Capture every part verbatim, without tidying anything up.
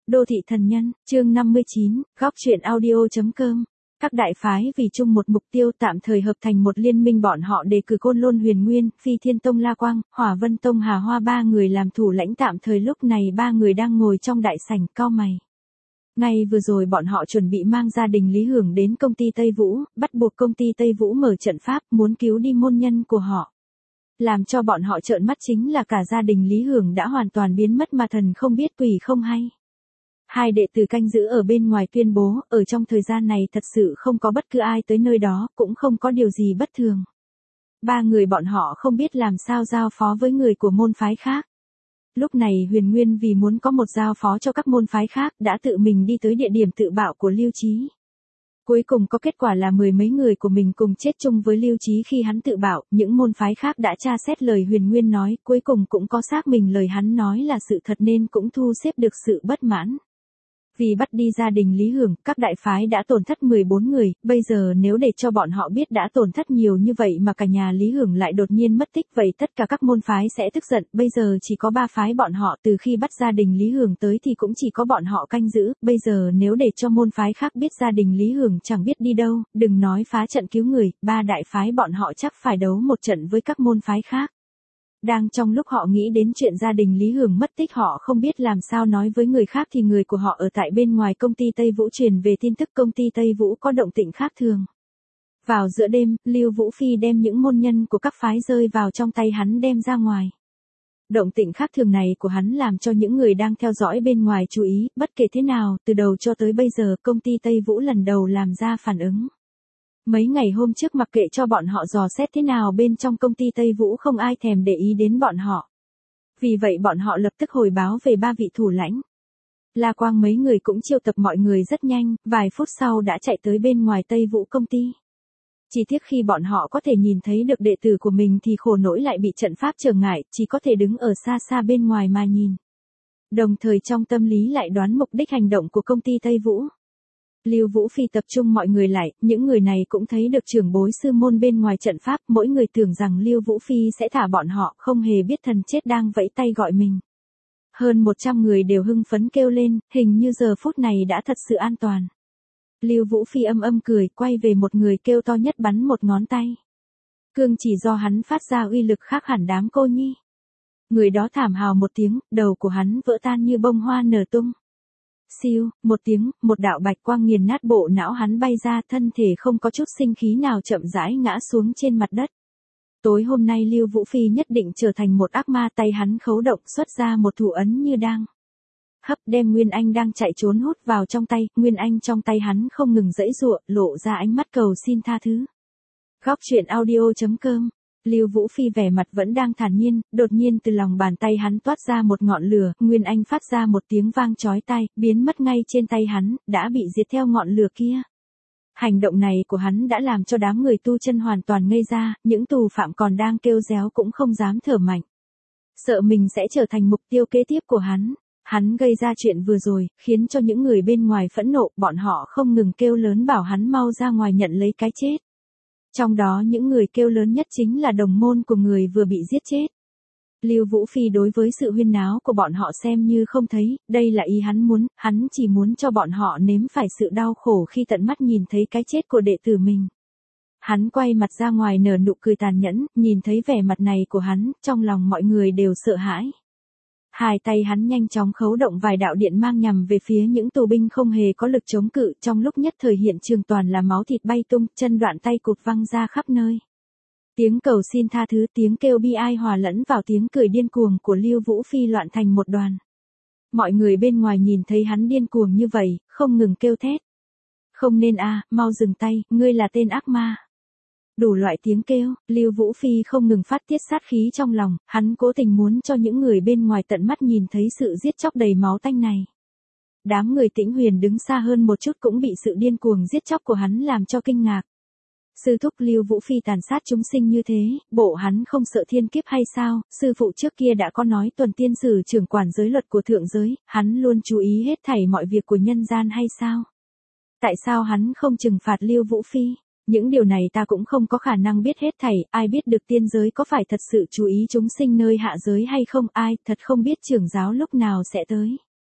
Đô thị thần nhân, chương năm mươi chín, góc truyện audio.com. Các đại phái vì chung một mục tiêu tạm thời hợp thành một liên minh, bọn họ đề cử Côn Lôn Huyền Nguyên, Phi Thiên Tông La Quang, Hỏa Vân Tông Hà Hoa ba người làm thủ lãnh tạm thời. Lúc này ba người đang ngồi trong đại sảnh cau mày. Ngay vừa rồi bọn họ chuẩn bị mang gia đình Lý Hưởng đến công ty Tây Vũ, bắt buộc công ty Tây Vũ mở trận pháp muốn cứu đi môn nhân của họ. Làm cho bọn họ trợn mắt chính là cả gia đình Lý Hưởng đã hoàn toàn biến mất mà thần không biết quỷ không hay. Hai đệ tử canh giữ ở bên ngoài tuyên bố, ở trong thời gian này thật sự không có bất cứ ai tới nơi đó, cũng không có điều gì bất thường. Ba người bọn họ không biết làm sao giao phó với người của môn phái khác. Lúc này Huyền Nguyên vì muốn có một giao phó cho các môn phái khác, đã tự mình đi tới địa điểm tự bạo của Lưu Chí. Cuối cùng có kết quả là mười mấy người của mình cùng chết chung với Lưu Chí khi hắn tự bạo. Những môn phái khác đã tra xét lời Huyền Nguyên nói, cuối cùng cũng có xác mình lời hắn nói là sự thật nên cũng thu xếp được sự bất mãn. Vì bắt đi gia đình Lý Hưởng, các đại phái đã tổn thất mười bốn người, bây giờ nếu để cho bọn họ biết đã tổn thất nhiều như vậy mà cả nhà Lý Hưởng lại đột nhiên mất tích, vậy tất cả các môn phái sẽ tức giận. Bây giờ chỉ có ba phái bọn họ, từ khi bắt gia đình Lý Hưởng tới thì cũng chỉ có bọn họ canh giữ, bây giờ nếu để cho môn phái khác biết gia đình Lý Hưởng chẳng biết đi đâu, đừng nói phá trận cứu người, ba đại phái bọn họ chắc phải đấu một trận với các môn phái khác. Đang trong lúc họ nghĩ đến chuyện gia đình Lý Hưởng mất tích, họ không biết làm sao nói với người khác thì người của họ ở tại bên ngoài công ty Tây Vũ truyền về tin tức công ty Tây Vũ có động tĩnh khác thường. Vào giữa đêm, Lưu Vũ Phi đem những môn nhân của các phái rơi vào trong tay hắn đem ra ngoài. Động tĩnh khác thường này của hắn làm cho những người đang theo dõi bên ngoài chú ý, bất kể thế nào, từ đầu cho tới bây giờ công ty Tây Vũ lần đầu làm ra phản ứng. Mấy ngày hôm trước mặc kệ cho bọn họ dò xét thế nào bên trong công ty Tây Vũ không ai thèm để ý đến bọn họ. Vì vậy bọn họ lập tức hồi báo về ba vị thủ lãnh. La Quang mấy người cũng chiêu tập mọi người rất nhanh, vài phút sau đã chạy tới bên ngoài Tây Vũ công ty. Chỉ tiếc khi bọn họ có thể nhìn thấy được đệ tử của mình thì khổ nỗi lại bị trận pháp trở ngại, chỉ có thể đứng ở xa xa bên ngoài mà nhìn. Đồng thời trong tâm lý lại đoán mục đích hành động của công ty Tây Vũ. Lưu Vũ Phi tập trung mọi người lại, những người này cũng thấy được trưởng bối sư môn bên ngoài trận pháp, mỗi người tưởng rằng Lưu Vũ Phi sẽ thả bọn họ, không hề biết thần chết đang vẫy tay gọi mình. Hơn một trăm người đều hưng phấn kêu lên, hình như giờ phút này đã thật sự an toàn. Lưu Vũ Phi âm âm cười, quay về một người kêu to nhất bắn một ngón tay. Cương chỉ do hắn phát ra uy lực khác hẳn đám cô nhi. Người đó thảm hào một tiếng, đầu của hắn vỡ tan như bông hoa nở tung. Siêu, một tiếng, một đạo bạch quang nghiền nát bộ não hắn bay ra, thân thể không có chút sinh khí nào chậm rãi ngã xuống trên mặt đất. Tối hôm nay Lưu Vũ Phi nhất định trở thành một ác ma, tay hắn khấu động xuất ra một thủ ấn như đang hấp đem Nguyên Anh đang chạy trốn hút vào trong tay, Nguyên Anh trong tay hắn không ngừng giãy giụa, lộ ra ánh mắt cầu xin tha thứ. Góc truyện audio.com. Lưu Vũ Phi vẻ mặt vẫn đang thản nhiên, đột nhiên từ lòng bàn tay hắn toát ra một ngọn lửa, Nguyên Anh phát ra một tiếng vang chói tai, biến mất ngay trên tay hắn, đã bị diệt theo ngọn lửa kia. Hành động này của hắn đã làm cho đám người tu chân hoàn toàn ngây ra, những tù phạm còn đang kêu réo cũng không dám thở mạnh. Sợ mình sẽ trở thành mục tiêu kế tiếp của hắn. Hắn gây ra chuyện vừa rồi, khiến cho những người bên ngoài phẫn nộ, bọn họ không ngừng kêu lớn bảo hắn mau ra ngoài nhận lấy cái chết. Trong đó những người kêu lớn nhất chính là đồng môn của người vừa bị giết chết. Lưu Vũ Phi đối với sự huyên náo của bọn họ xem như không thấy, đây là ý hắn muốn, hắn chỉ muốn cho bọn họ nếm phải sự đau khổ khi tận mắt nhìn thấy cái chết của đệ tử mình. Hắn quay mặt ra ngoài nở nụ cười tàn nhẫn, nhìn thấy vẻ mặt này của hắn, trong lòng mọi người đều sợ hãi. Hai tay hắn nhanh chóng khấu động vài đạo điện mang nhằm về phía những tù binh không hề có lực chống cự, trong lúc nhất thời hiện trường toàn là máu thịt bay tung, chân đoạn tay cụt văng ra khắp nơi. Tiếng cầu xin tha thứ, tiếng kêu bi ai hòa lẫn vào tiếng cười điên cuồng của Lưu Vũ Phi loạn thành một đoàn. Mọi người bên ngoài nhìn thấy hắn điên cuồng như vậy, không ngừng kêu thét. Không nên a, mau dừng tay, ngươi là tên ác ma. Đủ loại tiếng kêu, Lưu Vũ Phi không ngừng phát tiết sát khí trong lòng, hắn cố tình muốn cho những người bên ngoài tận mắt nhìn thấy sự giết chóc đầy máu tanh này. Đám người Tĩnh Huyền đứng xa hơn một chút cũng bị sự điên cuồng giết chóc của hắn làm cho kinh ngạc. Sư thúc Lưu Vũ Phi tàn sát chúng sinh như thế, bộ hắn không sợ thiên kiếp hay sao? Sư phụ trước kia đã có nói Tuần Tiên Sử trưởng quản giới luật của thượng giới, hắn luôn chú ý hết thảy mọi việc của nhân gian hay sao? Tại sao hắn không trừng phạt Lưu Vũ Phi? Những điều này ta cũng không có khả năng biết hết thảy, ai biết được tiên giới có phải thật sự chú ý chúng sinh nơi hạ giới hay không, ai, thật không biết trưởng giáo lúc nào sẽ tới.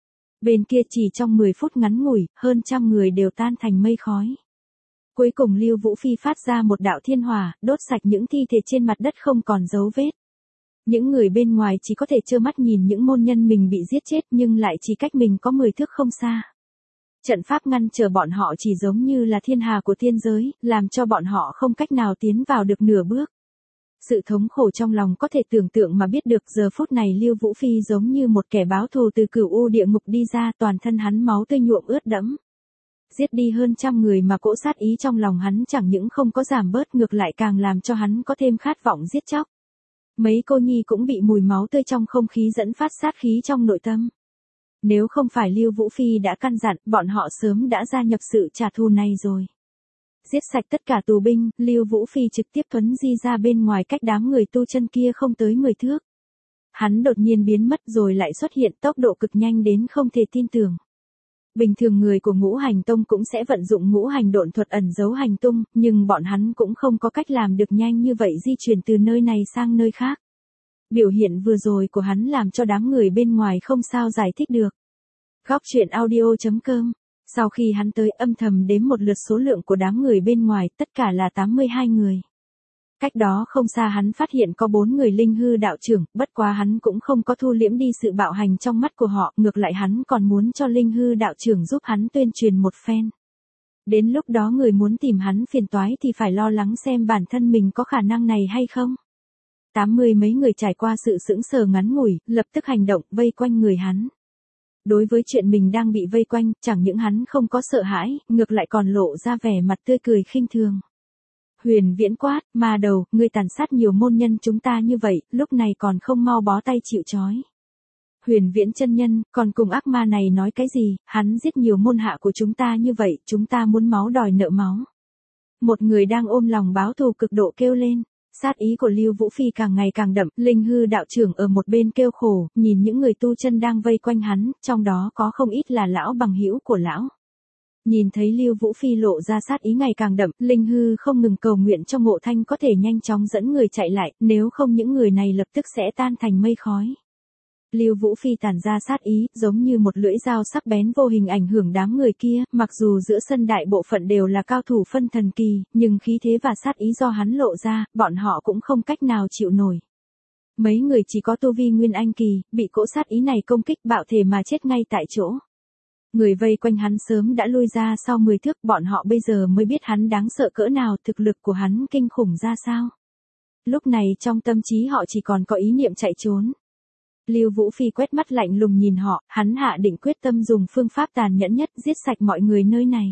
Bên kia chỉ trong mười phút ngắn ngủi, hơn trăm người đều tan thành mây khói. Cuối cùng Lưu Vũ Phi phát ra một đạo thiên hỏa, đốt sạch những thi thể trên mặt đất không còn dấu vết. Những người bên ngoài chỉ có thể trơ mắt nhìn những môn nhân mình bị giết chết nhưng lại chỉ cách mình có mười thước không xa. Trận pháp ngăn trở bọn họ chỉ giống như là thiên hà của thiên giới, làm cho bọn họ không cách nào tiến vào được nửa bước. Sự thống khổ trong lòng có thể tưởng tượng mà biết được. Giờ phút này Lưu Vũ Phi giống như một kẻ báo thù từ cửu u địa ngục đi ra, toàn thân hắn máu tươi nhuộm ướt đẫm. Giết đi hơn trăm người mà cỗ sát ý trong lòng hắn chẳng những không có giảm bớt, ngược lại càng làm cho hắn có thêm khát vọng giết chóc. Mấy cô nhi cũng bị mùi máu tươi trong không khí dẫn phát sát khí trong nội tâm. Nếu không phải Lưu Vũ Phi đã căn dặn, bọn họ sớm đã gia nhập sự trả thù này rồi. Giết sạch tất cả tù binh, Lưu Vũ Phi trực tiếp thuấn di ra bên ngoài cách đám người tu chân kia không tới mười thước. Hắn đột nhiên biến mất rồi lại xuất hiện, tốc độ cực nhanh đến không thể tin tưởng. Bình thường người của Ngũ Hành Tông cũng sẽ vận dụng ngũ hành độn thuật ẩn giấu hành tung, nhưng bọn hắn cũng không có cách làm được nhanh như vậy, di chuyển từ nơi này sang nơi khác. Biểu hiện vừa rồi của hắn làm cho đám người bên ngoài không sao giải thích được. Góc truyện audio chấm com. Sau khi hắn tới, âm thầm đếm một lượt số lượng của đám người bên ngoài, tất cả là tám mươi hai người. Cách đó không xa hắn phát hiện có bốn người linh hư đạo trưởng, bất quá hắn cũng không có thu liễm đi sự bạo hành trong mắt của họ, ngược lại hắn còn muốn cho linh hư đạo trưởng giúp hắn tuyên truyền một phen. Đến lúc đó người muốn tìm hắn phiền toái thì phải lo lắng xem bản thân mình có khả năng này hay không. Tám mươi mấy người trải qua sự sững sờ ngắn ngủi, lập tức hành động, vây quanh người hắn. Đối với chuyện mình đang bị vây quanh, chẳng những hắn không có sợ hãi, ngược lại còn lộ ra vẻ mặt tươi cười khinh thường. Huyền Viễn quát, ma đầu, ngươi tàn sát nhiều môn nhân chúng ta như vậy, lúc này còn không mau bó tay chịu trói. Huyền Viễn chân nhân, còn cùng ác ma này nói cái gì, hắn giết nhiều môn hạ của chúng ta như vậy, chúng ta muốn máu đòi nợ máu. Một người đang ôm lòng báo thù cực độ kêu lên. Sát ý của Lưu Vũ Phi càng ngày càng đậm, linh hư đạo trưởng ở một bên kêu khổ, nhìn những người tu chân đang vây quanh hắn, trong đó có không ít là lão bằng hữu của lão. Nhìn thấy Lưu Vũ Phi lộ ra sát ý ngày càng đậm, linh hư không ngừng cầu nguyện cho Ngộ Thanh có thể nhanh chóng dẫn người chạy lại, nếu không những người này lập tức sẽ tan thành mây khói. Lưu Vũ Phi tản ra sát ý, giống như một lưỡi dao sắc bén vô hình ảnh hưởng đám người kia, mặc dù giữa sân đại bộ phận đều là cao thủ phân thần kỳ, nhưng khí thế và sát ý do hắn lộ ra, bọn họ cũng không cách nào chịu nổi. Mấy người chỉ có tu vi nguyên anh kỳ, bị cỗ sát ý này công kích bạo thể mà chết ngay tại chỗ. Người vây quanh hắn sớm đã lui ra sau mười thước, bọn họ bây giờ mới biết hắn đáng sợ cỡ nào, thực lực của hắn kinh khủng ra sao. Lúc này trong tâm trí họ chỉ còn có ý niệm chạy trốn. Lưu Vũ Phi quét mắt lạnh lùng nhìn họ, hắn hạ định quyết tâm dùng phương pháp tàn nhẫn nhất giết sạch mọi người nơi này.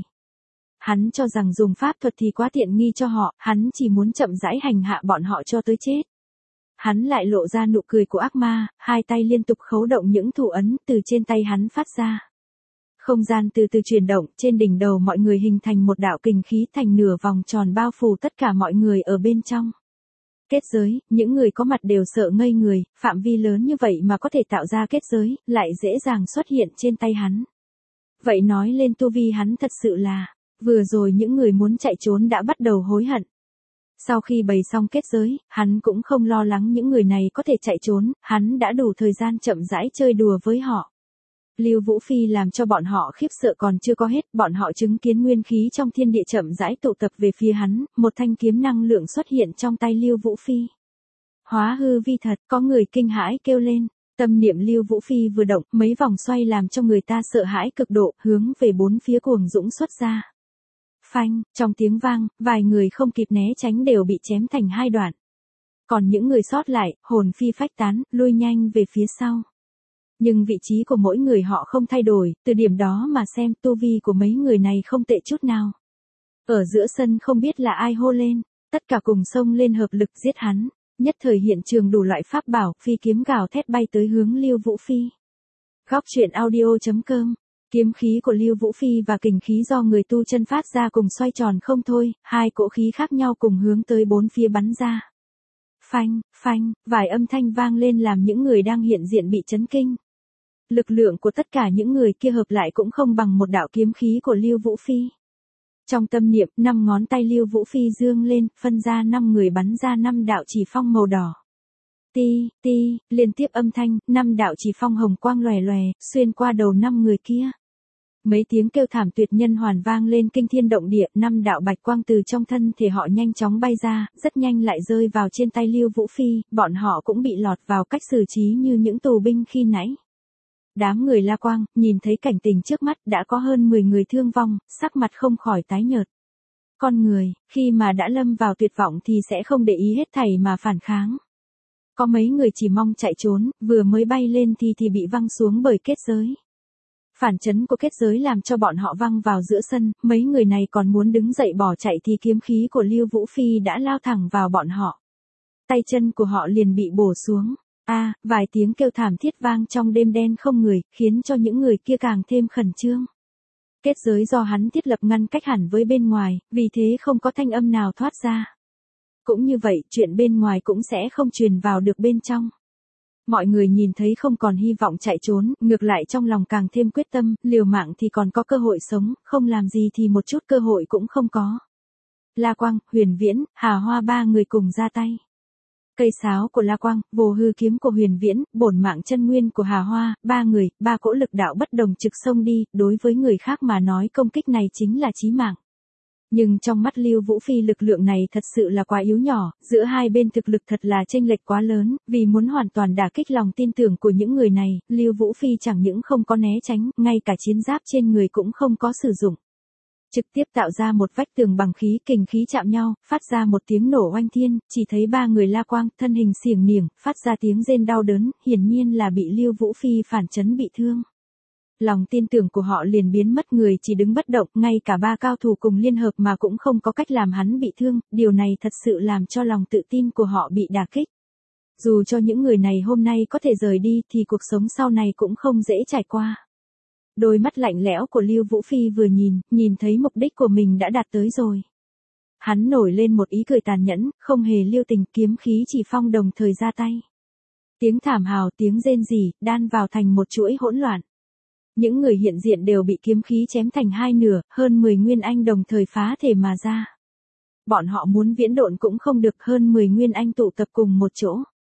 Hắn cho rằng dùng pháp thuật thì quá tiện nghi cho họ, hắn chỉ muốn chậm rãi hành hạ bọn họ cho tới chết. Hắn lại lộ ra nụ cười của ác ma, hai tay liên tục khấu động những thủ ấn từ trên tay hắn phát ra. Không gian từ từ chuyển động, trên đỉnh đầu mọi người hình thành một đạo kình khí thành nửa vòng tròn bao phủ tất cả mọi người ở bên trong. Kết giới, những người có mặt đều sợ ngây người, phạm vi lớn như vậy mà có thể tạo ra kết giới, lại dễ dàng xuất hiện trên tay hắn. Vậy nói lên tu vi hắn thật sự là, vừa rồi những người muốn chạy trốn đã bắt đầu hối hận. Sau khi bày xong kết giới, hắn cũng không lo lắng những người này có thể chạy trốn, hắn đã đủ thời gian chậm rãi chơi đùa với họ. Lưu Vũ Phi làm cho bọn họ khiếp sợ còn chưa có hết, bọn họ chứng kiến nguyên khí trong thiên địa chậm rãi tụ tập về phía hắn, một thanh kiếm năng lượng xuất hiện trong tay Lưu Vũ Phi. Hóa hư vi thật, có người kinh hãi kêu lên, tâm niệm Lưu Vũ Phi vừa động, mấy vòng xoay làm cho người ta sợ hãi cực độ, hướng về bốn phía cuồng dũng xuất ra. Phanh, trong tiếng vang, vài người không kịp né tránh đều bị chém thành hai đoạn. Còn những người sót lại, hồn phi phách tán, lui nhanh về phía sau. Nhưng vị trí của mỗi người họ không thay đổi, từ điểm đó mà xem tu vi của mấy người này không tệ chút nào. Ở giữa sân không biết là ai hô lên, tất cả cùng xông lên hợp lực giết hắn, nhất thời hiện trường đủ loại pháp bảo, phi kiếm gào thét bay tới hướng Lưu Vũ Phi. Góc truyện audio chấm com. Kiếm khí của Lưu Vũ Phi và kình khí do người tu chân phát ra cùng xoay tròn không thôi, hai cỗ khí khác nhau cùng hướng tới bốn phía bắn ra. Phanh, phanh, vài âm thanh vang lên làm những người đang hiện diện bị chấn kinh. Lực lượng của tất cả những người kia hợp lại cũng không bằng một đạo kiếm khí của Lưu Vũ Phi. Trong tâm niệm, năm ngón tay Lưu Vũ Phi dương lên, phân ra năm người bắn ra năm đạo chỉ phong màu đỏ. ti, ti, liên tiếp âm thanh, năm đạo chỉ phong hồng quang lòe lòe, xuyên qua đầu năm người kia. Mấy tiếng kêu thảm tuyệt nhân hoàn vang lên kinh thiên động địa, năm đạo bạch quang từ trong thân thể họ nhanh chóng bay ra, rất nhanh lại rơi vào trên tay Lưu Vũ Phi, bọn họ cũng bị lọt vào cách xử trí như những tù binh khi nãy. Đám người La Quang, nhìn thấy cảnh tình trước mắt đã có hơn mười người thương vong, sắc mặt không khỏi tái nhợt. Con người, khi mà đã lâm vào tuyệt vọng thì sẽ không để ý hết thảy mà phản kháng. Có mấy người chỉ mong chạy trốn, vừa mới bay lên thì thì bị văng xuống bởi kết giới. Phản chấn của kết giới làm cho bọn họ văng vào giữa sân, mấy người này còn muốn đứng dậy bỏ chạy thì kiếm khí của Lưu Vũ Phi đã lao thẳng vào bọn họ. Tay chân của họ liền bị bổ xuống. A, à, vài tiếng kêu thảm thiết vang trong đêm đen không người, khiến cho những người kia càng thêm khẩn trương. Kết giới do hắn thiết lập ngăn cách hẳn với bên ngoài, vì thế không có thanh âm nào thoát ra. Cũng như vậy, chuyện bên ngoài cũng sẽ không truyền vào được bên trong. Mọi người nhìn thấy không còn hy vọng chạy trốn, ngược lại trong lòng càng thêm quyết tâm, liều mạng thì còn có cơ hội sống, không làm gì thì một chút cơ hội cũng không có. La Quang, Huyền Viễn, Hà Hoa ba người cùng ra tay. Cây sáo của La Quang, vô hư kiếm của Huyền Viễn, bổn mạng chân nguyên của Hà Hoa, ba người, ba cỗ lực đạo bất đồng trực xông đi, đối với người khác mà nói công kích này chính là chí mạng. Nhưng trong mắt Lưu Vũ Phi lực lượng này thật sự là quá yếu nhỏ, giữa hai bên thực lực thật là chênh lệch quá lớn, vì muốn hoàn toàn đả kích lòng tin tưởng của những người này, Lưu Vũ Phi chẳng những không có né tránh, ngay cả chiến giáp trên người cũng không có sử dụng. Trực tiếp tạo ra một vách tường bằng khí kình khí chạm nhau, phát ra một tiếng nổ oanh thiên, chỉ thấy ba người La Quang, thân hình xiềng niềng, phát ra tiếng rên đau đớn, hiển nhiên là bị Lưu Vũ Phi phản chấn bị thương. Lòng tin tưởng của họ liền biến mất, người chỉ đứng bất động, ngay cả ba cao thủ cùng liên hợp mà cũng không có cách làm hắn bị thương, điều này thật sự làm cho lòng tự tin của họ bị đả kích. Dù cho những người này hôm nay có thể rời đi thì cuộc sống sau này cũng không dễ trải qua. Đôi mắt lạnh lẽo của Lưu Vũ Phi vừa nhìn, nhìn thấy mục đích của mình đã đạt tới rồi. Hắn nổi lên một ý cười tàn nhẫn, không hề lưu tình, kiếm khí chỉ phong đồng thời ra tay. Tiếng thảm hào, tiếng rên rỉ, đan vào thành một chuỗi hỗn loạn. Những người hiện diện đều bị kiếm khí chém thành hai nửa, hơn mười nguyên anh đồng thời phá thể mà ra. Bọn họ muốn viễn độn cũng không được, hơn mười nguyên anh tụ tập cùng một chỗ.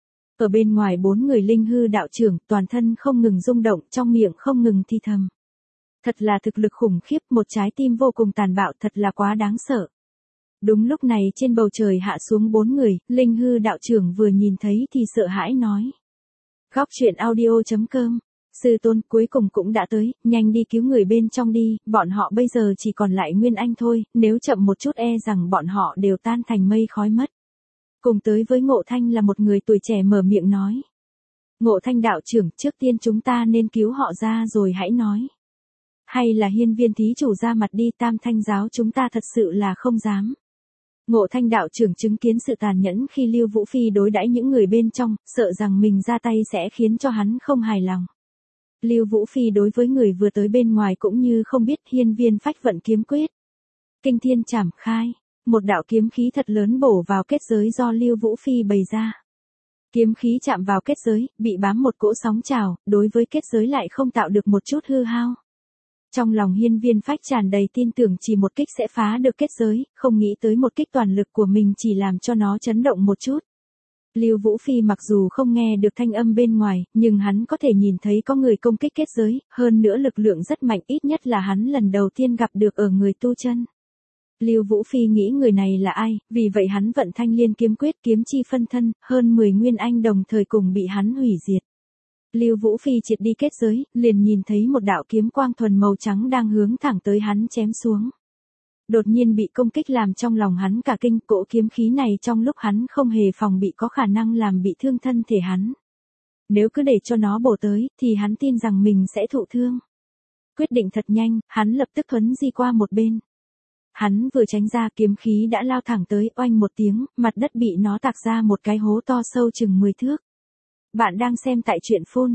Ở bên ngoài bốn người linh hư đạo trưởng, toàn thân không ngừng rung động, trong miệng không ngừng thi thầm. Thật là thực lực khủng khiếp, một trái tim vô cùng tàn bạo, thật là quá đáng sợ. Đúng lúc này trên bầu trời hạ xuống bốn người, linh hư đạo trưởng vừa nhìn thấy thì sợ hãi nói. Góc truyện audio chấm com, sư tôn cuối cùng cũng đã tới, nhanh đi cứu người bên trong đi, bọn họ bây giờ chỉ còn lại nguyên anh thôi, nếu chậm một chút e rằng bọn họ đều tan thành mây khói mất. Cùng tới với Ngộ Thanh là một người tuổi trẻ mở miệng nói. Ngộ Thanh đạo trưởng, trước tiên chúng ta nên cứu họ ra rồi hãy nói. Hay là Hiên Viên thí chủ ra mặt đi, Tam Thanh giáo chúng ta thật sự là không dám. Ngộ Thanh đạo trưởng chứng kiến sự tàn nhẫn khi Lưu Vũ Phi đối đãi những người bên trong, sợ rằng mình ra tay sẽ khiến cho hắn không hài lòng. Lưu Vũ Phi đối với người vừa tới bên ngoài cũng như không biết, hiên viên phách vận kiếm quyết. Kinh thiên chảm khai, một đạo kiếm khí thật lớn bổ vào kết giới do Lưu Vũ Phi bày ra. Kiếm khí chạm vào kết giới, bị bám một cỗ sóng trào, đối với kết giới lại không tạo được một chút hư hao. Trong lòng hiên viên phách tràn đầy tin tưởng chỉ một kích sẽ phá được kết giới, không nghĩ tới một kích toàn lực của mình chỉ làm cho nó chấn động một chút. Lưu Vũ Phi mặc dù không nghe được thanh âm bên ngoài, nhưng hắn có thể nhìn thấy có người công kích kết giới, hơn nữa lực lượng rất mạnh, ít nhất là hắn lần đầu tiên gặp được ở người tu chân. Lưu Vũ Phi nghĩ người này là ai, vì vậy hắn vận thanh liên kiếm quyết, kiếm chi phân thân, hơn mười nguyên anh đồng thời cùng bị hắn hủy diệt. Lưu Vũ Phi triệt đi kết giới, liền nhìn thấy một đạo kiếm quang thuần màu trắng đang hướng thẳng tới hắn chém xuống. Đột nhiên bị công kích làm trong lòng hắn cả kinh, cỗ kiếm khí này trong lúc hắn không hề phòng bị có khả năng làm bị thương thân thể hắn. Nếu cứ để cho nó bổ tới, thì hắn tin rằng mình sẽ thụ thương. Quyết định thật nhanh, hắn lập tức thuấn di qua một bên. Hắn vừa tránh ra, kiếm khí đã lao thẳng tới, oanh một tiếng, mặt đất bị nó tạc ra một cái hố to sâu chừng mười thước. Bạn đang xem tại truyện phun,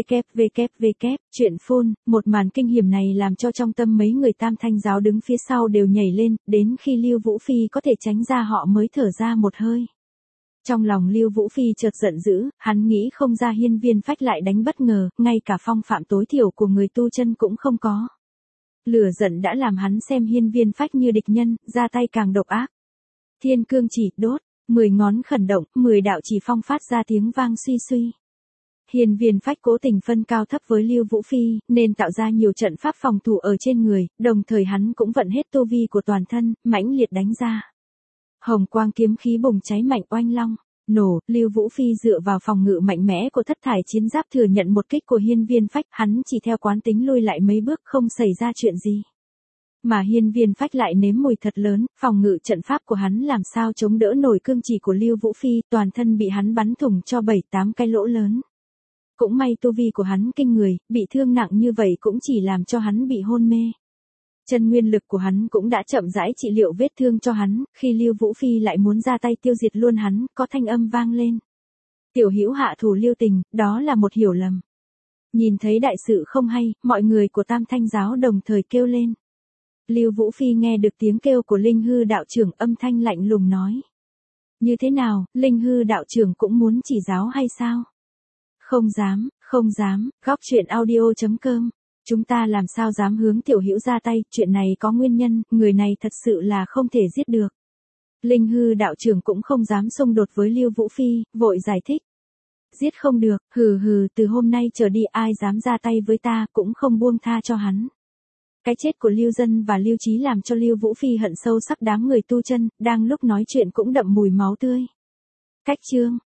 www, truyện phun, một màn kinh hiểm này làm cho trong tâm mấy người Tam Thanh giáo đứng phía sau đều nhảy lên, đến khi Lưu Vũ Phi có thể tránh ra họ mới thở ra một hơi. Trong lòng Lưu Vũ Phi chợt giận dữ, hắn nghĩ không ra hiên viên phách lại đánh bất ngờ, ngay cả phong phạm tối thiểu của người tu chân cũng không có. Lửa giận đã làm hắn xem hiên viên phách như địch nhân, ra tay càng độc ác. Thiên cương chỉ, đốt. Mười ngón khẩn động, mười đạo chỉ phong phát ra tiếng vang suy suy. Hiên Viên Phách cố tình phân cao thấp với Lưu Vũ Phi, nên tạo ra nhiều trận pháp phòng thủ ở trên người, đồng thời hắn cũng vận hết tu vi của toàn thân, mãnh liệt đánh ra. Hồng quang kiếm khí bùng cháy mạnh oanh long, nổ, Lưu Vũ Phi dựa vào phòng ngự mạnh mẽ của thất thải chiến giáp thừa nhận một kích của Hiên Viên Phách, hắn chỉ theo quán tính lui lại mấy bước không xảy ra chuyện gì. Mà Hiên Viên Phách lại nếm mùi thật lớn, phòng ngự trận pháp của hắn làm sao chống đỡ nổi cương chỉ của Lưu Vũ Phi, toàn thân bị hắn bắn thủng cho bảy tám cái lỗ lớn. Cũng may tu vi của hắn kinh người, bị thương nặng như vậy cũng chỉ làm cho hắn bị hôn mê. Chân nguyên lực của hắn cũng đã chậm rãi trị liệu vết thương cho hắn, khi Lưu Vũ Phi lại muốn ra tay tiêu diệt luôn hắn, có thanh âm vang lên. Tiểu Hữu hạ thủ lưu tình, đó là một hiểu lầm. Nhìn thấy đại sự không hay, mọi người của Tam Thanh giáo đồng thời kêu lên. Lưu Vũ Phi nghe được tiếng kêu của Linh Hư đạo trưởng, âm thanh lạnh lùng nói. Như thế nào, Linh Hư đạo trưởng cũng muốn chỉ giáo hay sao? Không dám, không dám, góc truyện audio chấm com. Chúng ta làm sao dám hướng Tiểu Hữu ra tay, chuyện này có nguyên nhân, người này thật sự là không thể giết được. Linh Hư đạo trưởng cũng không dám xung đột với Lưu Vũ Phi, vội giải thích. Giết không được, hừ hừ, từ hôm nay trở đi ai dám ra tay với ta cũng không buông tha cho hắn. Cái chết của Lưu Dân và Lưu Chí làm cho Lưu Vũ Phi hận sâu sắc đám người tu chân, đang lúc nói chuyện cũng đậm mùi máu tươi. Cách chương